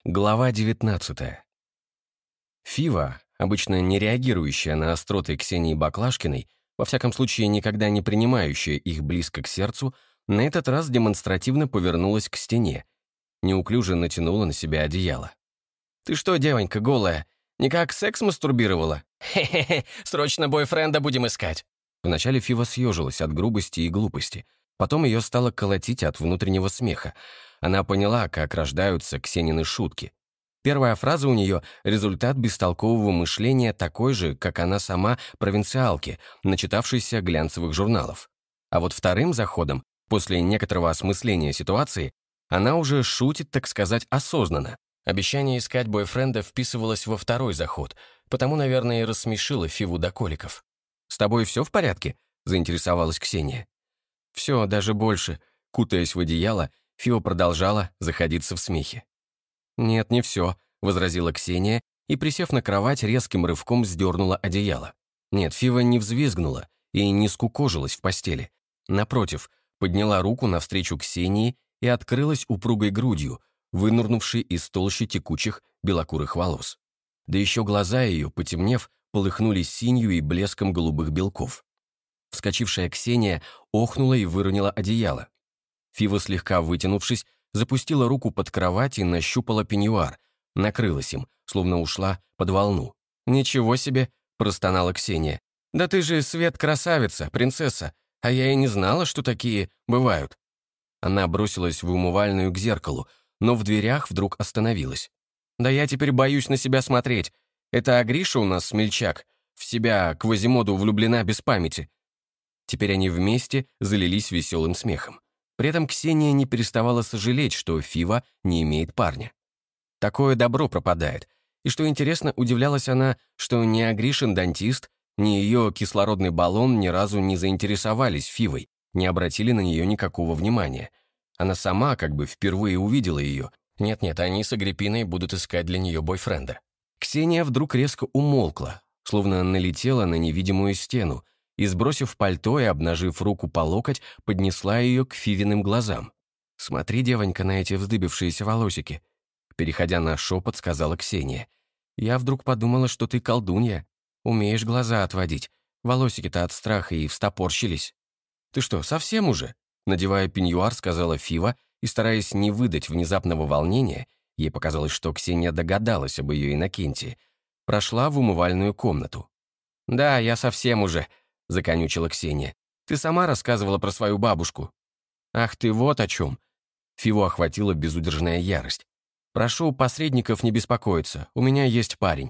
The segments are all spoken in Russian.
Глава 19. Фива, обычно не реагирующая на остроты Ксении Баклажкиной, во всяком случае никогда не принимающая их близко к сердцу, на этот раз демонстративно повернулась к стене, неуклюже натянула на себя одеяло. «Ты что, девонька, голая, никак секс мастурбировала? Хе-хе-хе, срочно бойфренда будем искать!» Вначале Фива съежилась от грубости и глупости, потом ее стало колотить от внутреннего смеха. Она поняла, как рождаются Ксенины шутки. Первая фраза у нее — результат бестолкового мышления такой же, как она сама, провинциалки, начитавшейся глянцевых журналов. А вот вторым заходом, после некоторого осмысления ситуации, она уже шутит, так сказать, осознанно. Обещание искать бойфренда вписывалось во второй заход, потому, наверное, и рассмешило Фиву до коликов. «С тобой все в порядке?» — заинтересовалась Ксения. «Все, даже больше», — кутаясь в одеяло, Фива продолжала заходиться в смехе. «Нет, не все», — возразила Ксения и, присев на кровать, резким рывком сдернула одеяло. Нет, Фива не взвизгнула и не скукожилась в постели. Напротив, подняла руку навстречу Ксении и открылась упругой грудью, вынурнувшей из толщи текучих белокурых волос. Да еще глаза ее, потемнев, полыхнули синью и блеском голубых белков. Вскочившая Ксения охнула и выронила одеяло. Фива, слегка вытянувшись, запустила руку под кровать и нащупала пеньюар, накрылась им, словно ушла под волну. «Ничего себе!» — простонала Ксения. «Да ты же, Свет, красавица, принцесса, а я и не знала, что такие бывают». Она бросилась в умывальную к зеркалу, но в дверях вдруг остановилась. «Да я теперь боюсь на себя смотреть. Это Гриша у нас смельчак, в себя Квазимоду влюблена без памяти». Теперь они вместе залились веселым смехом. При этом Ксения не переставала сожалеть, что Фива не имеет парня. Такое добро пропадает. И что интересно, удивлялась она, что ни Агришин дантист, ни ее кислородный баллон ни разу не заинтересовались Фивой, не обратили на нее никакого внимания. Она сама как бы впервые увидела ее. Нет-нет, они с Агриппиной будут искать для нее бойфренда. Ксения вдруг резко умолкла, словно налетела на невидимую стену, и, сбросив пальто и обнажив руку по локоть, поднесла ее к Фивиным глазам. «Смотри, девонька, на эти вздыбившиеся волосики», — переходя на шепот, сказала Ксения. «Я вдруг подумала, что ты колдунья. Умеешь глаза отводить. Волосики-то от страха и встопорщились». «Ты что, совсем уже?» — надевая пеньюар, сказала Фива, и, стараясь не выдать внезапного волнения, ей показалось, что Ксения догадалась об ее Иннокентии, прошла в умывальную комнату. «Да, я совсем уже», — законючила Ксения. «Ты сама рассказывала про свою бабушку». «Ах ты, вот о чем!» Фиву охватила безудержная ярость. «Прошу посредников не беспокоиться, у меня есть парень».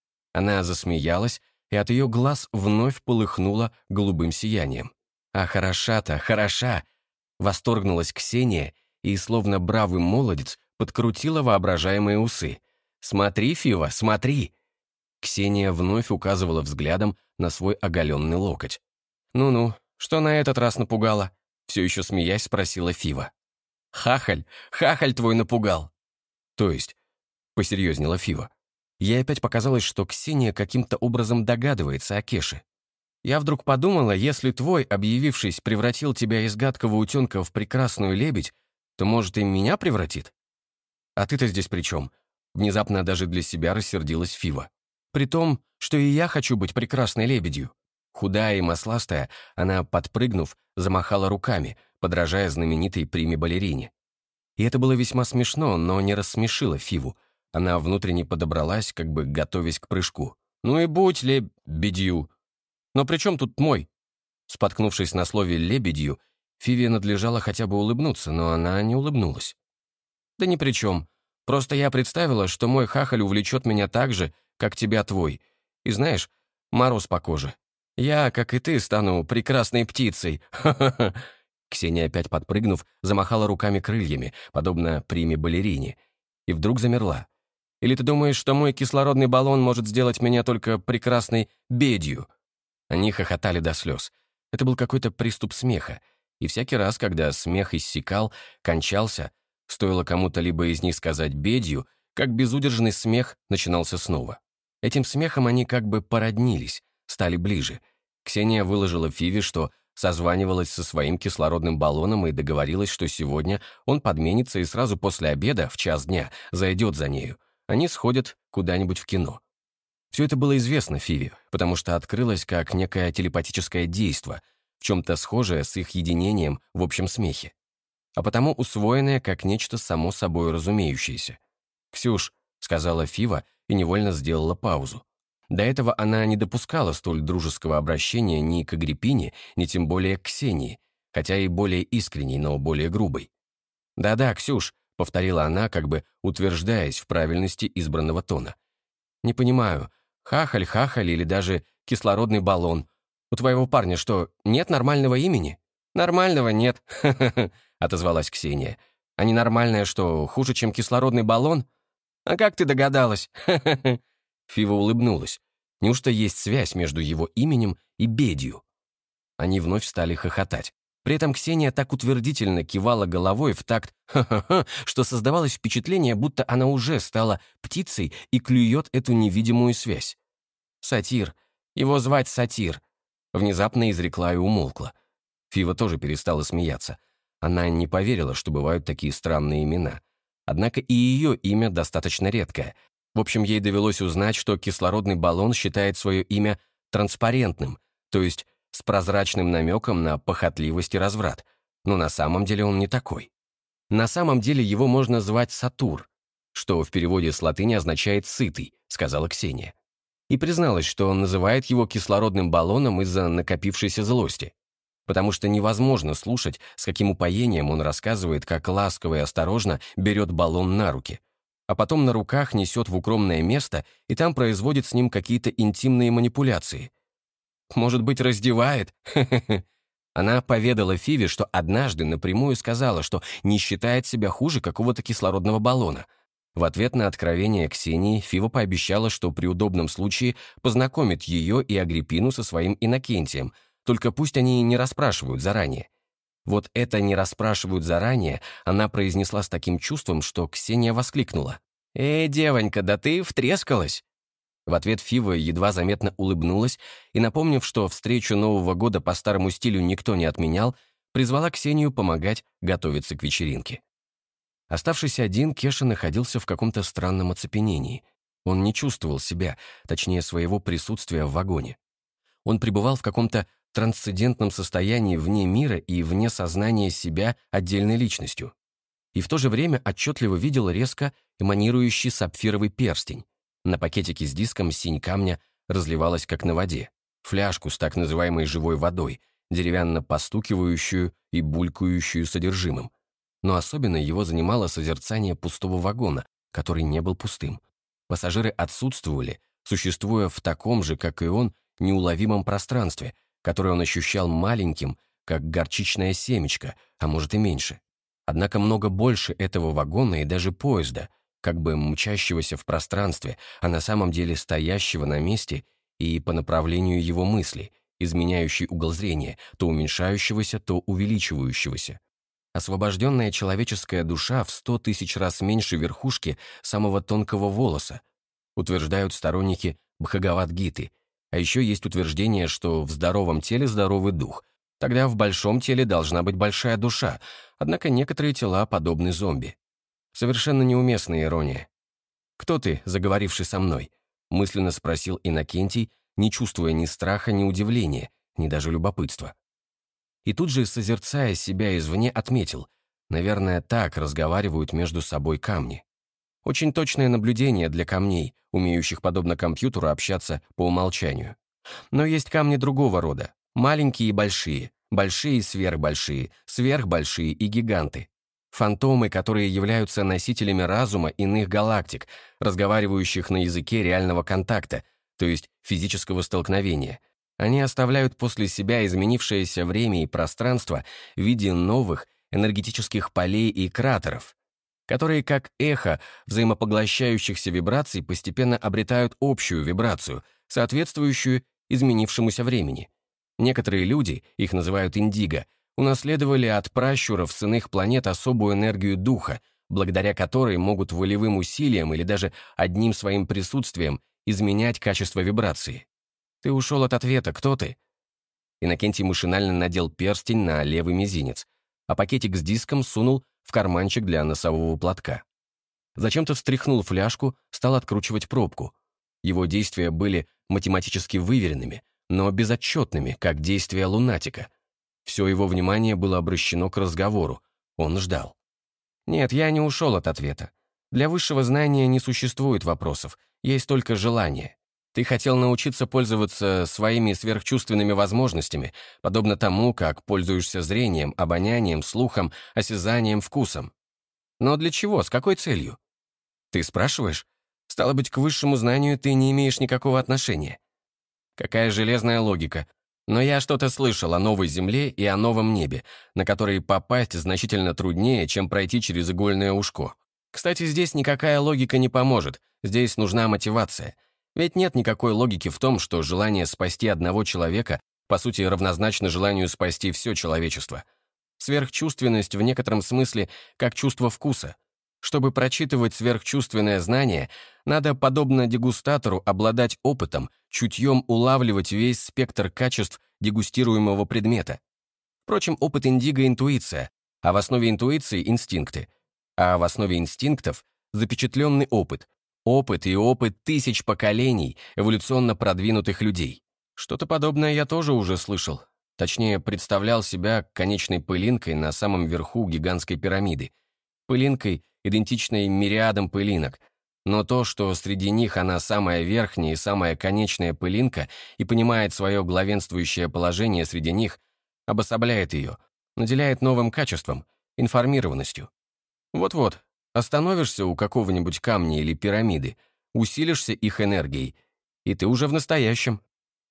Она засмеялась, и от ее глаз вновь полыхнуло голубым сиянием. «А хороша-то, хороша!» Восторгнулась Ксения и, словно бравый молодец, подкрутила воображаемые усы. «Смотри, Фива, смотри!» Ксения вновь указывала взглядом на свой оголенный локоть. «Ну-ну, что на этот раз напугало?» Все еще смеясь спросила Фива. «Хахаль, хахаль твой напугал!» «То есть?» — посерьезнела Фива. Ей опять показалось, что Ксения каким-то образом догадывается о Кеше. «Я вдруг подумала, если твой, объявившись, превратил тебя из гадкого утенка в прекрасную лебедь, то, может, и меня превратит?» «А ты-то здесь при чем?» Внезапно даже для себя рассердилась Фива. «При том, что и я хочу быть прекрасной лебедью». Худая и масластая, она, подпрыгнув, замахала руками, подражая знаменитой приме-балерине. И это было весьма смешно, но не рассмешило Фиву. Она внутренне подобралась, как бы готовясь к прыжку. «Ну и будь лебедью!» «Но при чем тут мой?» Споткнувшись на слове «лебедью», Фиве надлежало хотя бы улыбнуться, но она не улыбнулась. «Да ни при чем. Просто я представила, что мой хахаль увлечет меня так же, как тебя твой. И знаешь, мороз по коже. Я, как и ты, стану прекрасной птицей. Ха-ха-ха!» Ксения, опять подпрыгнув, замахала руками крыльями, подобно приме-балерине, и вдруг замерла. «Или ты думаешь, что мой кислородный баллон может сделать меня только прекрасной бедью?» Они хохотали до слез. Это был какой-то приступ смеха, и всякий раз, когда смех иссякал, кончался, стоило кому-то либо из них сказать «бедью», как безудержный смех начинался снова. Этим смехом они как бы породнились, стали ближе. Ксения выложила Фиве, что созванивалась со своим кислородным баллоном и договорилась, что сегодня он подменится и сразу после обеда, в час дня, зайдет за нею. Они сходят куда-нибудь в кино. Все это было известно Фиве, потому что открылось как некое телепатическое действо, в чем-то схожее с их единением в общем смехе, а потому усвоенное как нечто само собой разумеющееся. «Ксюш», — сказала Фива и невольно сделала паузу. До этого она не допускала столь дружеского обращения ни к Агриппине, ни тем более к Ксении, хотя и более искренней, но более грубой. «Да-да, Ксюш», — повторила она, как бы утверждаясь в правильности избранного тона. «Не понимаю, хахаль или даже кислородный баллон. У твоего парня что, нет нормального имени?» «Нормального нет», — отозвалась Ксения. «А ненормальное что, хуже, чем кислородный баллон?» «А как ты догадалась?» Фива улыбнулась. Неужто есть связь между его именем и Бедью? Они вновь стали хохотать. При этом Ксения так утвердительно кивала головой в такт «ха-ха-ха», что создавалось впечатление, будто она уже стала птицей и клюет эту невидимую связь. «Сатир. Его звать Сатир», — внезапно изрекла и умолкла. Фива тоже перестала смеяться. Она не поверила, что бывают такие странные имена. Однако и ее имя достаточно редкое. В общем, ей довелось узнать, что кислородный баллон считает свое имя транспарентным, то есть с прозрачным намеком на похотливость и разврат. Но на самом деле он не такой. На самом деле его можно звать Сатур, что в переводе с латыни означает «сытый», сказала Ксения. И призналась, что он называет его кислородным баллоном из-за накопившейся злости. Потому что невозможно слушать, с каким упоением он рассказывает, как ласково и осторожно берет баллон на руки, а потом на руках несет в укромное место и там производит с ним какие-то интимные манипуляции. Может быть, раздевает? Она поведала Фиве, что однажды напрямую сказала, что не считает себя хуже какого-то кислородного баллона. В ответ на откровение Ксении Фива пообещала, что при удобном случае познакомит ее и Агриппину со своим Иннокентием, только пусть они не расспрашивают заранее. Вот это «не расспрашивают заранее» она произнесла с таким чувством, что Ксения воскликнула. Девонька, да ты втрескалась!» В ответ Фива едва заметно улыбнулась и, напомнив, что встречу Нового года по старому стилю никто не отменял, призвала Ксению помогать готовиться к вечеринке. Оставшись один, Кеша находился в каком-то странном оцепенении. Он не чувствовал себя, точнее, своего присутствия в вагоне. Он пребывал в каком-то трансцендентном состоянии вне мира и вне сознания себя отдельной личностью. И в то же время отчетливо видел резко эманирующий сапфировый перстень. На пакетике с диском синь камня разливалась как на воде. Фляжку с так называемой живой водой, деревянно постукивающую и булькающую содержимым. Но особенно его занимало созерцание пустого вагона, который не был пустым. Пассажиры отсутствовали, существуя в таком же, как и он, неуловимом пространстве, которое он ощущал маленьким, как горчичное семечко, а может и меньше. Однако много больше этого вагона и даже поезда, как бы мчащегося в пространстве, а на самом деле стоящего на месте и по направлению его мысли, изменяющий угол зрения, то уменьшающегося, то увеличивающегося. Освобожденная человеческая душа в 100 тысяч раз меньше верхушки самого тонкого волоса, утверждают сторонники Бхагавад-гиты. А еще есть утверждение, что в здоровом теле здоровый дух, тогда в большом теле должна быть большая душа, однако некоторые тела подобны зомби. Совершенно неуместная ирония. «Кто ты, заговоривший со мной?» — мысленно спросил Иннокентий, не чувствуя ни страха, ни удивления, ни даже любопытства. И тут же, созерцая себя извне, отметил, наверное, так разговаривают между собой камни. Очень точное наблюдение для камней, умеющих, подобно компьютеру, общаться по умолчанию. Но есть камни другого рода, маленькие и большие, большие и сверхбольшие, сверхбольшие и гиганты. Фантомы, которые являются носителями разума иных галактик, разговаривающих на языке реального контакта, то есть физического столкновения. Они оставляют после себя изменившееся время и пространство в виде новых энергетических полей и кратеров, которые, как эхо взаимопоглощающихся вибраций, постепенно обретают общую вибрацию, соответствующую изменившемуся времени. Некоторые люди, их называют индиго, унаследовали от пращуров с иных планет особую энергию духа, благодаря которой могут волевым усилием или даже одним своим присутствием изменять качество вибрации. Ты ушел от ответа, кто ты? Иннокентий машинально надел перстень на левый мизинец, а пакетик с диском сунул в карманчик для носового платка. Зачем-то встряхнул фляжку, стал откручивать пробку. Его действия были математически выверенными, но безотчетными, как действия лунатика. Все его внимание было обращено к разговору. Он ждал. Нет, я не ушел от ответа. Для высшего знания не существует вопросов, есть только желание. Ты хотел научиться пользоваться своими сверхчувственными возможностями, подобно тому, как пользуешься зрением, обонянием, слухом, осязанием, вкусом. Но для чего, с какой целью? Ты спрашиваешь? Стало быть, к высшему знанию ты не имеешь никакого отношения. Какая железная логика. Но я что-то слышал о новой земле и о новом небе, на которые попасть значительно труднее, чем пройти через игольное ушко. Кстати, здесь никакая логика не поможет, здесь нужна мотивация. Ведь нет никакой логики в том, что желание спасти одного человека по сути равнозначно желанию спасти все человечество. Сверхчувственность в некотором смысле как чувство вкуса. Чтобы прочитывать сверхчувственное знание, надо, подобно дегустатору, обладать опытом, чутьем улавливать весь спектр качеств дегустируемого предмета. Впрочем, опыт индиго — интуиция, а в основе интуиции — инстинкты. А в основе инстинктов — запечатленный опыт. Опыт и опыт тысяч поколений эволюционно продвинутых людей. Что-то подобное я тоже уже слышал. Точнее, представлял себя конечной пылинкой на самом верху гигантской пирамиды. Пылинкой, идентичной мириадам пылинок. Но то, что среди них она самая верхняя и самая конечная пылинка и понимает свое главенствующее положение среди них, обособляет ее, наделяет новым качеством, информированностью. Вот-вот, остановишься у какого-нибудь камня или пирамиды, усилишься их энергией, и ты уже в настоящем.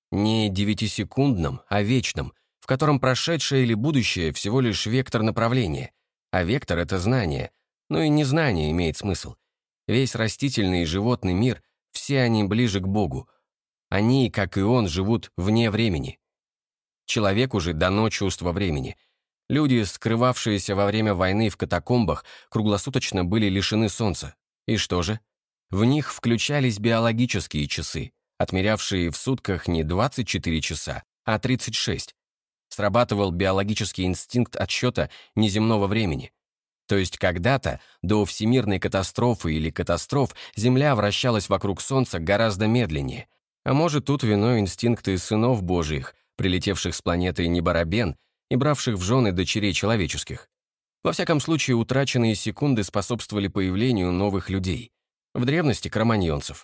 Не 9-секундном, а вечном, в котором прошедшее или будущее всего лишь вектор направления, а вектор — это знание, но и незнание имеет смысл. Весь растительный и животный мир, все они ближе к Богу. Они, как и он, живут вне времени. Человеку же дано чувство времени. Люди, скрывавшиеся во время войны в катакомбах, круглосуточно были лишены солнца. И что же? В них включались биологические часы, отмерявшие в сутках не 24 часа, а 36. Срабатывал биологический инстинкт отсчета неземного времени. То есть когда-то, до всемирной катастрофы или катастроф, Земля вращалась вокруг Солнца гораздо медленнее. А может, тут виной инстинкты сынов Божиих, прилетевших с планеты Неборобен и бравших в жены дочерей человеческих. Во всяком случае, утраченные секунды способствовали появлению новых людей. В древности — кроманьонцев.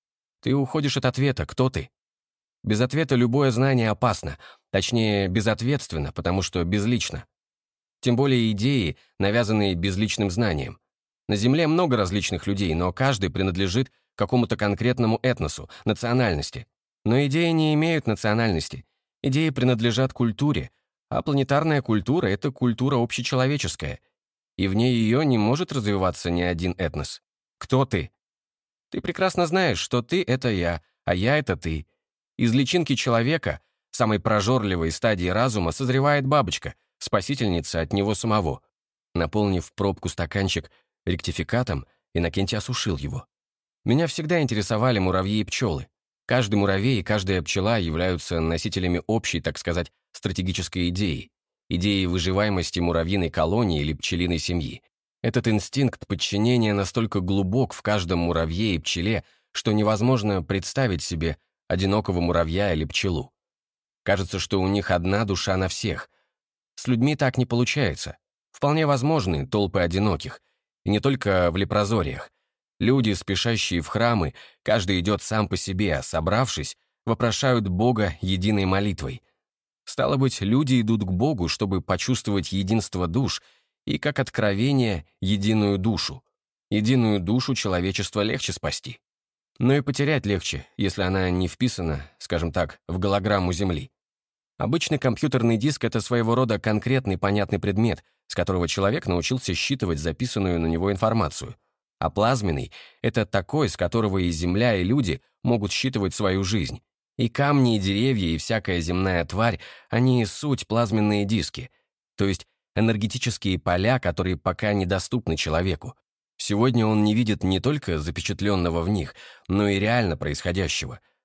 Ты уходишь от ответа, кто ты? Без ответа любое знание опасно, точнее, безответственно, потому что безлично. Тем более идеи, навязанные безличным знанием. На Земле много различных людей, но каждый принадлежит какому-то конкретному этносу, национальности. Но идеи не имеют национальности. Идеи принадлежат культуре, а планетарная культура — это культура общечеловеческая, и вне ее не может развиваться ни один этнос. Кто ты? Ты прекрасно знаешь, что ты — это я, а я — это ты. Из личинки человека, самой прожорливой стадии разума, созревает бабочка, спасительница от него самого. Наполнив пробку стаканчик ректификатом, Иннокентий осушил его. Меня всегда интересовали муравьи и пчелы. Каждый муравей и каждая пчела являются носителями общей, так сказать, стратегической идеи. Идеи выживаемости муравьиной колонии или пчелиной семьи. Этот инстинкт подчинения настолько глубок в каждом муравье и пчеле, что невозможно представить себе одинокого муравья или пчелу. Кажется, что у них одна душа на всех. С людьми так не получается. Вполне возможны толпы одиноких. И не только в лепрозориях. Люди, спешащие в храмы, каждый идет сам по себе, а собравшись, вопрошают Бога единой молитвой. Стало быть, люди идут к Богу, чтобы почувствовать единство душ и, как откровение, единую душу. Единую душу человечества легче спасти. Но и потерять легче, если она не вписана, скажем так, в голограмму Земли. Обычный компьютерный диск — это своего рода конкретный понятный предмет, с которого человек научился считывать записанную на него информацию. А плазменный — это такой, с которого и Земля, и люди могут считывать свою жизнь. И камни, и деревья, и всякая земная тварь — они суть плазменные диски, то есть энергетические поля, которые пока недоступны человеку. Сегодня он не видит не только запечатленного в них, но и реально происходящего.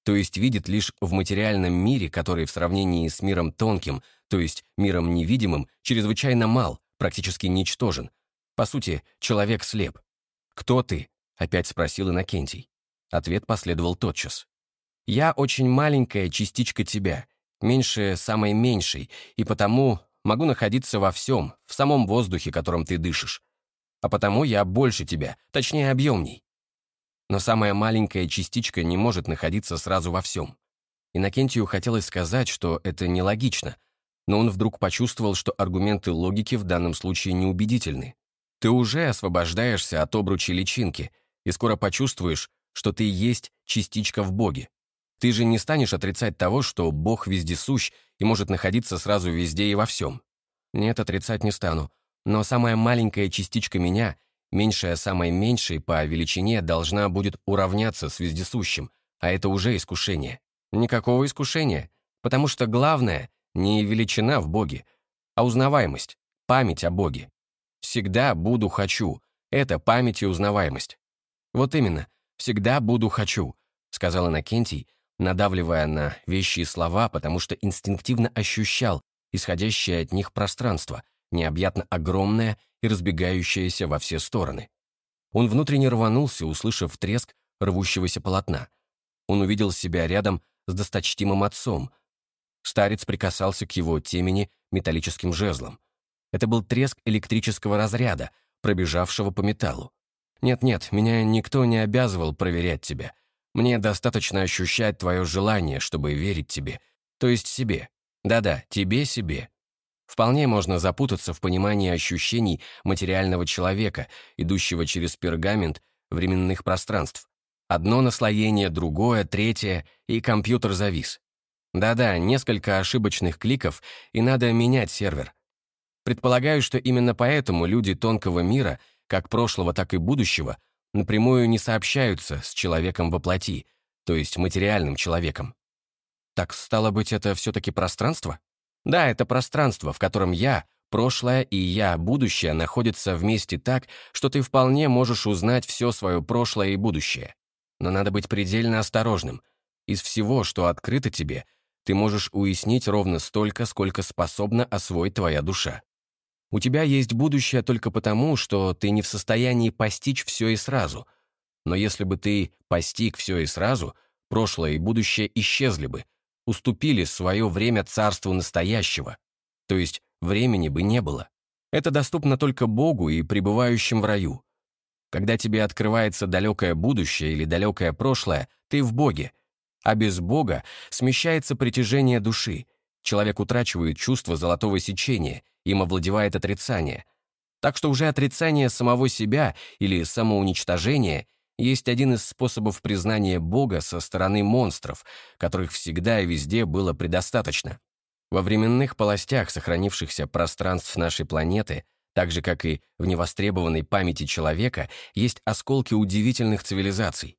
то есть видит лишь в материальном мире, который в сравнении с миром тонким, то есть миром невидимым, чрезвычайно мал, практически ничтожен. По сути, человек слеп. «Кто ты?» — опять спросил Иннокентий. Ответ последовал тотчас. «Я очень маленькая частичка тебя, меньшая самой меньшей, и потому могу находиться во всем, в самом воздухе, которым ты дышишь. А потому я больше тебя, точнее объемней. Но самая маленькая частичка не может находиться сразу во всем». Иннокентию хотелось сказать, что это нелогично, но он вдруг почувствовал, что аргументы логики в данном случае неубедительны. Ты уже освобождаешься от обручи личинки, и скоро почувствуешь, что ты есть частичка в Боге. Ты же не станешь отрицать того, что Бог вездесущ и может находиться сразу везде и во всем. Нет, отрицать не стану. Но самая маленькая частичка меня, меньшая самой меньшей по величине, должна будет уравняться с вездесущим, а это уже искушение. Никакого искушения, потому что главное не величина в Боге, а узнаваемость, память о Боге. «Всегда буду хочу» — это память и узнаваемость. «Вот именно, всегда буду хочу», — сказал Иннокентий, надавливая на вещие слова, потому что инстинктивно ощущал исходящее от них пространство, необъятно огромное и разбегающееся во все стороны. Он внутренне рванулся, услышав треск рвущегося полотна. Он увидел себя рядом с досточтимым отцом. Старец прикасался к его темени металлическим жезлом. Это был треск электрического разряда, пробежавшего по металлу. «Нет-нет, меня никто не обязывал проверять тебя. Мне достаточно ощущать твое желание, чтобы верить тебе, то есть себе. Да-да, тебе себе». Вполне можно запутаться в понимании ощущений материального человека, идущего через пергамент временных пространств. Одно наслоение, другое, третье, и компьютер завис. Да-да, несколько ошибочных кликов, и надо менять сервер. Предполагаю, что именно поэтому люди тонкого мира, как прошлого, так и будущего, напрямую не сообщаются с человеком во плоти, то есть материальным человеком. Так, стало быть, это все-таки пространство? Да, это пространство, в котором я, прошлое, и я, будущее, находятся вместе так, что ты вполне можешь узнать все свое прошлое и будущее. Но надо быть предельно осторожным. Из всего, что открыто тебе, ты можешь уяснить ровно столько, сколько способна освоить твоя душа. У тебя есть будущее только потому, что ты не в состоянии постичь все и сразу. Но если бы ты постиг все и сразу, прошлое и будущее исчезли бы, уступили свое время царству настоящего, то есть времени бы не было. Это доступно только Богу и пребывающим в раю. Когда тебе открывается далекое будущее или далекое прошлое, ты в Боге, а без Бога смещается притяжение души. Человек утрачивает чувство золотого сечения, им овладевает отрицание. Так что уже отрицание самого себя или самоуничтожение есть один из способов признания Бога со стороны монстров, которых всегда и везде было предостаточно. Во временных полостях сохранившихся пространств нашей планеты, так же, как и в невостребованной памяти человека, есть осколки удивительных цивилизаций.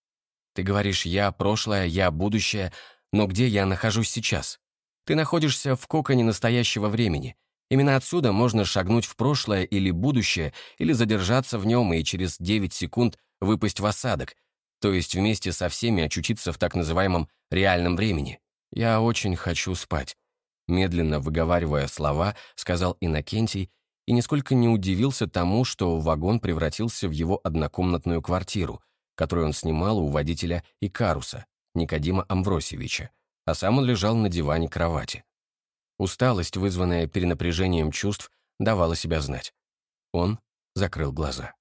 Ты говоришь «я прошлое», «я будущее», но где я нахожусь сейчас? Ты находишься в коконе настоящего времени. Именно отсюда можно шагнуть в прошлое или будущее, или задержаться в нем и через 9 секунд выпасть в осадок, то есть вместе со всеми очутиться в так называемом реальном времени. «Я очень хочу спать», — медленно выговаривая слова, сказал Иннокентий и нисколько не удивился тому, что вагон превратился в его однокомнатную квартиру, которую он снимал у водителя Икаруса, Никодима Амвросьевича, а сам он лежал на диване кровати. Усталость, вызванная перенапряжением чувств, давала себя знать. Он закрыл глаза.